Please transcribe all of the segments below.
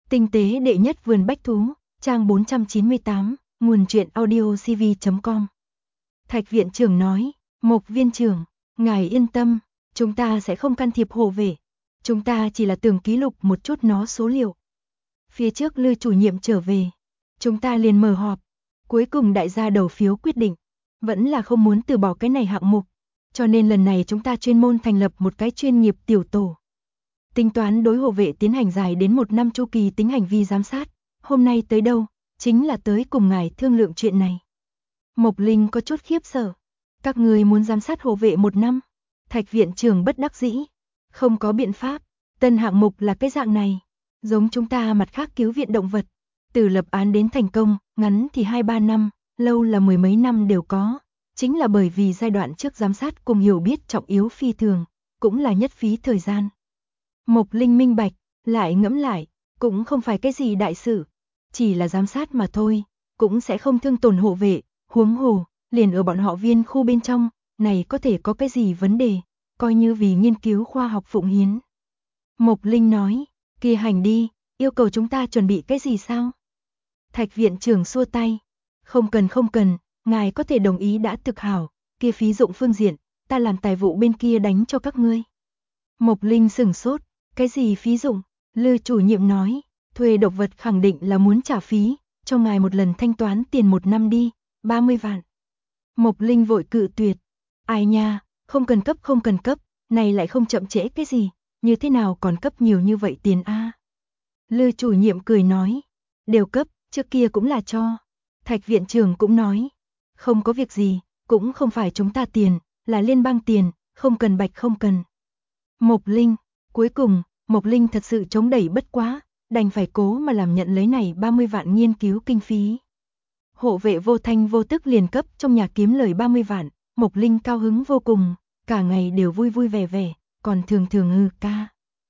Tinh tế đệ nhất vườn bách thú, trang 498, nguồn truyện audiocv.com. Thạch viện trưởng nói, Mộc viên trưởng, ngài yên tâm, chúng ta sẽ không can thiệp hộ vệ. Chúng ta chỉ là tưởng ký lục một chút nó số liệu. Phía trước Lư chủ nhiệm trở về, chúng ta liền mở họp. Cuối cùng đại gia đầu phiếu quyết định, vẫn là không muốn từ bỏ cái này hạng mục. Cho nên lần này chúng ta chuyên môn thành lập một cái chuyên nghiệp tiểu tổ. Tính toán đối hộ vệ tiến hành dài đến 1 năm chu kỳ tính hành vi giám sát. Hôm nay tới đâu, chính là tới cùng ngài thương lượng chuyện này. Mộc Linh có chút khiếp sợ. Các người muốn giám sát hộ vệ 1 năm? Thạch viện trưởng bất đắc dĩ. Không có biện pháp, tân hạng mục là cái dạng này. Giống chúng ta mặt khác cứu viện động vật. Từ lập án đến thành công, ngắn thì 2-3 năm, lâu là 10 mấy năm đều có. Chính là bởi vì giai đoạn trước giám sát cùng hiểu biết trọng yếu phi thường, cũng là nhất phí thời gian. Mộc Linh minh bạch, lại ngẫm lại, cũng không phải cái gì đại sự, chỉ là giám sát mà thôi, cũng sẽ không thương tổn hộ vệ, huống hồ, liền ở bọn họ viên khu bên trong, này có thể có cái gì vấn đề, coi như vì nghiên cứu khoa học phụng hiến. Mộc Linh nói, kia hành đi, yêu cầu chúng ta chuẩn bị cái gì sao? Thạch viện trưởng xua tay, không cần, ngài có thể đồng ý đã thực hảo, kia phí dụng phương diện, ta làm tài vụ bên kia đánh cho các ngươi. Mộc Linh sửng sốt, cái gì phí dụng? Lư chủ nhiệm nói, thuê độc vật khẳng định là muốn trả phí, cho ngài một lần thanh toán tiền 1 năm đi, 30 vạn. Mộc Linh vội cự tuyệt, ai nha, không cần cấp, này lại không chậm trễ cái gì, như thế nào còn cấp nhiều như vậy tiền a? Lư chủ nhiệm cười nói, đều cấp, trước kia cũng là cho. Thạch viện trưởng cũng nói, không có việc gì, cũng không phải chúng ta tiền, là liên bang tiền, không cần bạch không cần. Mộc Linh, cuối cùng, Mộc Linh thật sự chống đẩy bất quá, đành phải cố mà làm nhận lấy này 30 vạn nghiên cứu kinh phí. Hộ vệ vô thanh vô tức liền cấp trong nhà kiếm lời 30 vạn, Mộc Linh cao hứng vô cùng, cả ngày đều vui vui vẻ vẻ, còn thường ca.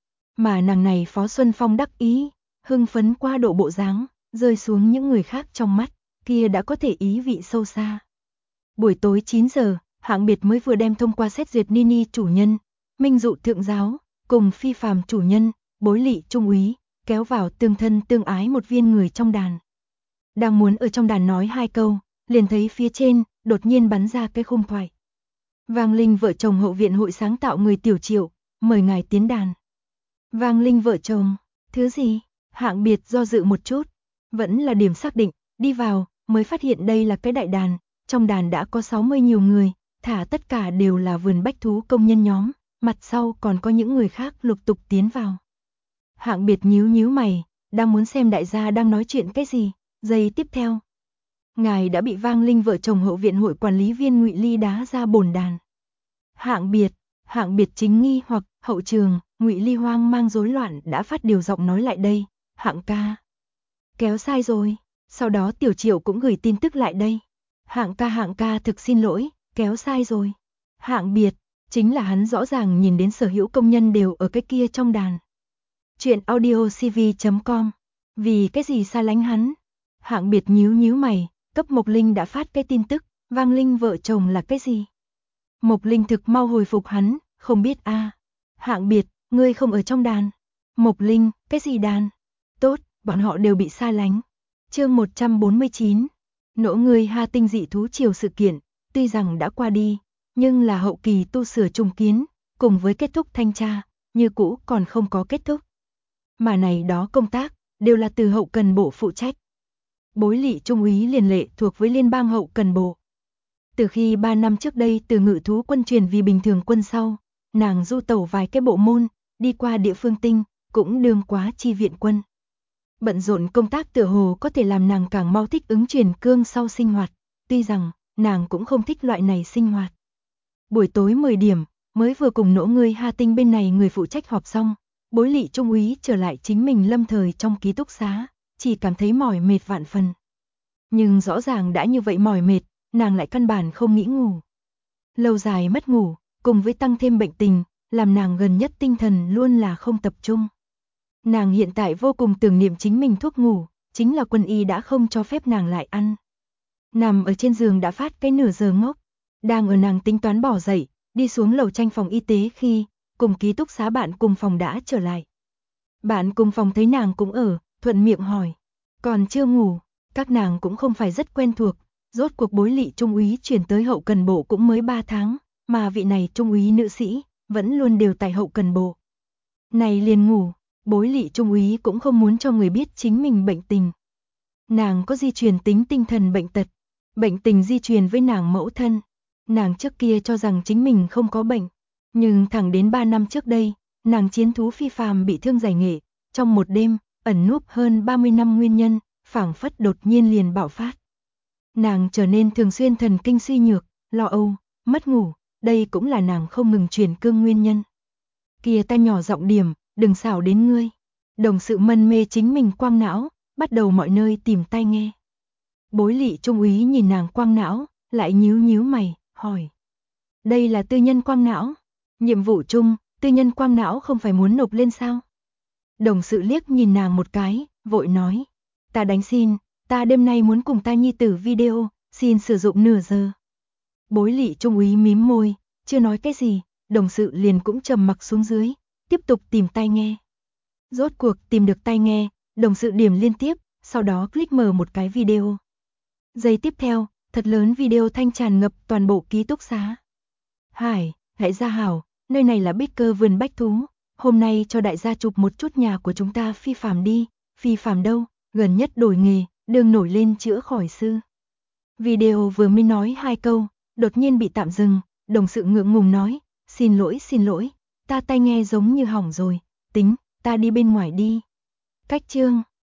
Mà nàng này Phó Xuân Phong đắc ý, hưng phấn qua độ bộ dáng, rơi xuống những người khác trong mắt, kia đã có thể ý vị sâu xa. Buổi tối 9 giờ, hạng biệt mới vừa đem thông qua xét duyệt Nini chủ nhân, Minh Dụ thượng giáo, cùng phi phàm chủ nhân, Bối Lị trung úy, kéo vào tương thân tương ái một viên người trong đàn. Đang muốn ở trong đàn nói 2 câu, liền thấy phía trên, đột nhiên bắn ra cái khung thoại. Vang Linh vợ chồng hậu viện hội sáng tạo người Tiểu Triệu, mời ngài tiến đàn. Vang Linh vợ chồng, thứ gì? Hạng biệt do dự một chút, vẫn là điểm xác định, đi vào, mới phát hiện đây là cái đại đàn, trong đàn đã có 60 nhiều người, thả tất cả đều là vườn bách thú công nhân nhóm, mặt sau còn có những người khác lục tục tiến vào. Hạng biệt nhíu mày, đang muốn xem đại gia đang nói chuyện cái gì, giây tiếp theo. Ngài đã bị Vang Linh vợ chồng hậu viện hội quản lý viên Ngụy Ly đá ra bồn đàn. Hạng biệt chính nghi hoặc hậu trường, Ngụy Ly hoang mang rối loạn đã phát điều giọng nói lại đây, hạng ca. Kéo sai rồi, sau đó Tiểu Triệu cũng gửi tin tức lại đây. Hạng ca thực xin lỗi, kéo sai rồi. Hạng biệt, chính là hắn rõ ràng nhìn đến sở hữu công nhân đều ở cái kia trong đàn. Chuyện audiocv.com, vì cái gì xa lánh hắn? Hạng biệt nhíu mày, cấp Mộc Linh đã phát cái tin tức, Vang Linh vợ chồng là cái gì? Mộc Linh thực mau hồi phục hắn, không biết a. Hạng biệt, ngươi không ở trong đàn. Mộc Linh, cái gì đàn? Tốt, bọn họ đều bị xa lánh. Chương 149, nỗ người Ha Tinh dị thú triều sự kiện, tuy rằng đã qua đi, nhưng là hậu kỳ tu sửa trùng kiến, cùng với kết thúc thanh tra, như cũ còn không có kết thúc. Mà này đó công tác, đều là từ hậu cần bộ phụ trách. Bối Lị trung úy liền lệ thuộc với liên bang hậu cần bộ. Từ khi 3 năm trước đây từ ngự thú quân truyền vì bình thường quân sau, nàng du tẩu vài cái bộ môn, đi qua địa phương tinh, cũng đương quá chi viện quân. Bận rộn công tác tựa hồ có thể làm nàng càng mau thích ứng truyền cương sau sinh hoạt, tuy rằng nàng cũng không thích loại này sinh hoạt. Buổi tối 10 điểm, mới vừa cùng nỗ người Ha Tinh bên này người phụ trách họp xong, Bối Lị trung úy trở lại chính mình lâm thời trong ký túc xá, chỉ cảm thấy mỏi mệt vạn phần. Nhưng rõ ràng đã như vậy mỏi mệt, nàng lại căn bản không nghĩ ngủ. Lâu dài mất ngủ, cùng với tăng thêm bệnh tình, làm nàng gần nhất tinh thần luôn là không tập trung. Nàng hiện tại vô cùng tưởng niệm chính mình thuốc ngủ, chính là quân y đã không cho phép nàng lại ăn. Nằm ở trên giường đã phát cái nửa giờ ngốc, đang ở nàng tính toán bỏ dậy, đi xuống lầu tranh phòng y tế khi, cùng ký túc xá bạn cùng phòng đã trở lại. Bạn cùng phòng thấy nàng cũng ở, thuận miệng hỏi. Còn chưa ngủ, các nàng cũng không phải rất quen thuộc, rốt cuộc Bối Lị trung úy chuyển tới hậu cần bộ cũng mới 3 tháng, mà vị này trung úy nữ sĩ vẫn luôn đều tại hậu cần bộ. Này liền ngủ, Bối Lị trung úy cũng không muốn cho người biết chính mình bệnh tình. Nàng có di truyền tính tinh thần bệnh tật, bệnh tình di truyền với nàng mẫu thân. Nàng trước kia cho rằng chính mình không có bệnh, nhưng thẳng đến 3 năm trước đây, nàng chiến thú phi phàm bị thương giải nghệ, trong một đêm, ẩn núp hơn 30 năm nguyên nhân, phảng phất đột nhiên liền bạo phát. Nàng trở nên thường xuyên thần kinh suy nhược, lo âu, mất ngủ, đây cũng là nàng không ngừng chuyển cương nguyên nhân. Kia ta nhỏ giọng điểm, đừng xảo đến ngươi. Đồng sự mân mê chính mình quang não, bắt đầu mọi nơi tìm tai nghe. Bối Lị trung úy nhìn nàng quang não, lại nhíu nhíu mày, hỏi. Đây là tư nhân quang não. Nhiệm vụ chung, tư nhân quang não không phải muốn nộp lên sao? Đồng sự liếc nhìn nàng một cái, vội nói. Ta đánh xin, ta đêm nay muốn cùng ta nhi tử video, xin sử dụng nửa giờ. Bối Lị trung úy mím môi, chưa nói cái gì, đồng sự liền cũng trầm mặc xuống dưới, tiếp tục tìm tai nghe. Rốt cuộc tìm được tai nghe, đồng sự điểm liên tiếp, sau đó click mở một cái video. Giây tiếp theo, thật lớn video thanh tràn ngập toàn bộ ký túc xá. Hải, hãy ra hảo, nơi này là Bích Cơ vườn bách thú, hôm nay cho đại gia chụp một chút nhà của chúng ta phi phàm đi, phi phàm đâu, gần nhất đổi nghề, đường nổi lên chữa khỏi sư. Video vừa mới nói 2 câu, đột nhiên bị tạm dừng, đồng sự ngượng ngùng nói, xin lỗi, ta tai nghe giống như hỏng rồi, tính, ta đi bên ngoài đi. Cách chương